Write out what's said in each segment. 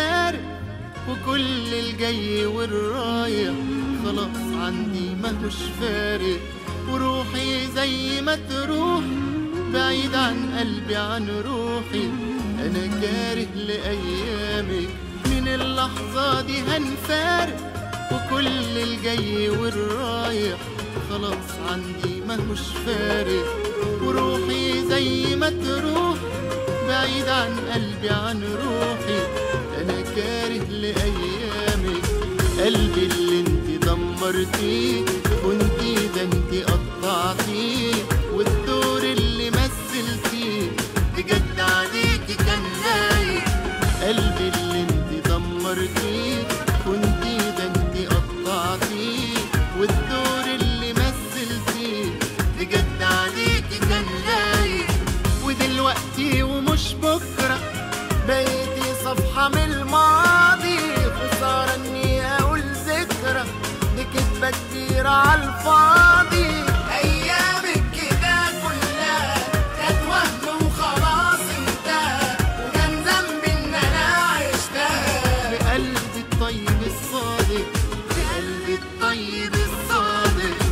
هنفارق، وكل الجاي والرايح خلاص عندي ماهوش فارق. وروحي زي ما تروح بعيد عن قلبي عن روحي، أنا كاره لأيامك. من اللحظة دي هنفارق، وكل الجاي والرايح خلاص عندي ماهوش فارق. وروحي زي ما تروح بعيد عن قلبي عن روحي، أنا كاره لأيامك. قلبي اللي انت دمرتيه كنتي ده انت قطعتيه، والدور اللي مثلتيه بجد عليكي كان لايق. قلبي اللي انت دمرتيه كنتي ده انت قطعتيه، والدور اللي مثلتيه بجد عليكي كان لايق. ودلوقتي ومش بكرة بقيتي صفحة من الماضي، خسارة اني اقول ذكرى دي كدبة كتير عالفاضي. ايامك كده كلها كانت وهم وخلاص انتهى، وكان ذنبي ان انا عشتها بقلبي الطيب الصادق، بقلبي الطيب الصادق.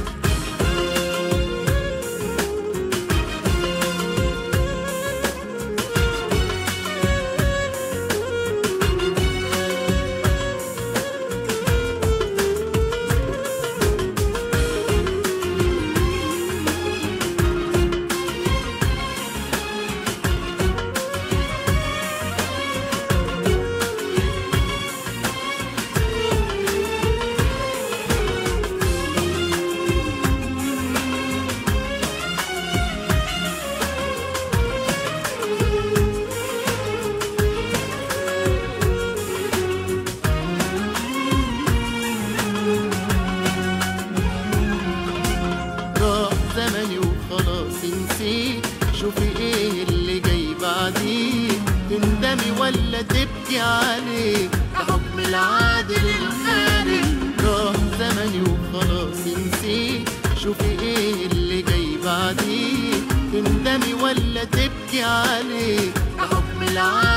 شوفي ايه اللي جاي بعديه، تندمي ولا تبكي عليه، ده حكم العادل الخالق. راح زمني وخلاص انسيه، شوفي ايه اللي جاي بعديه، تندمي ولا تبكي عليه، ده حكم العادل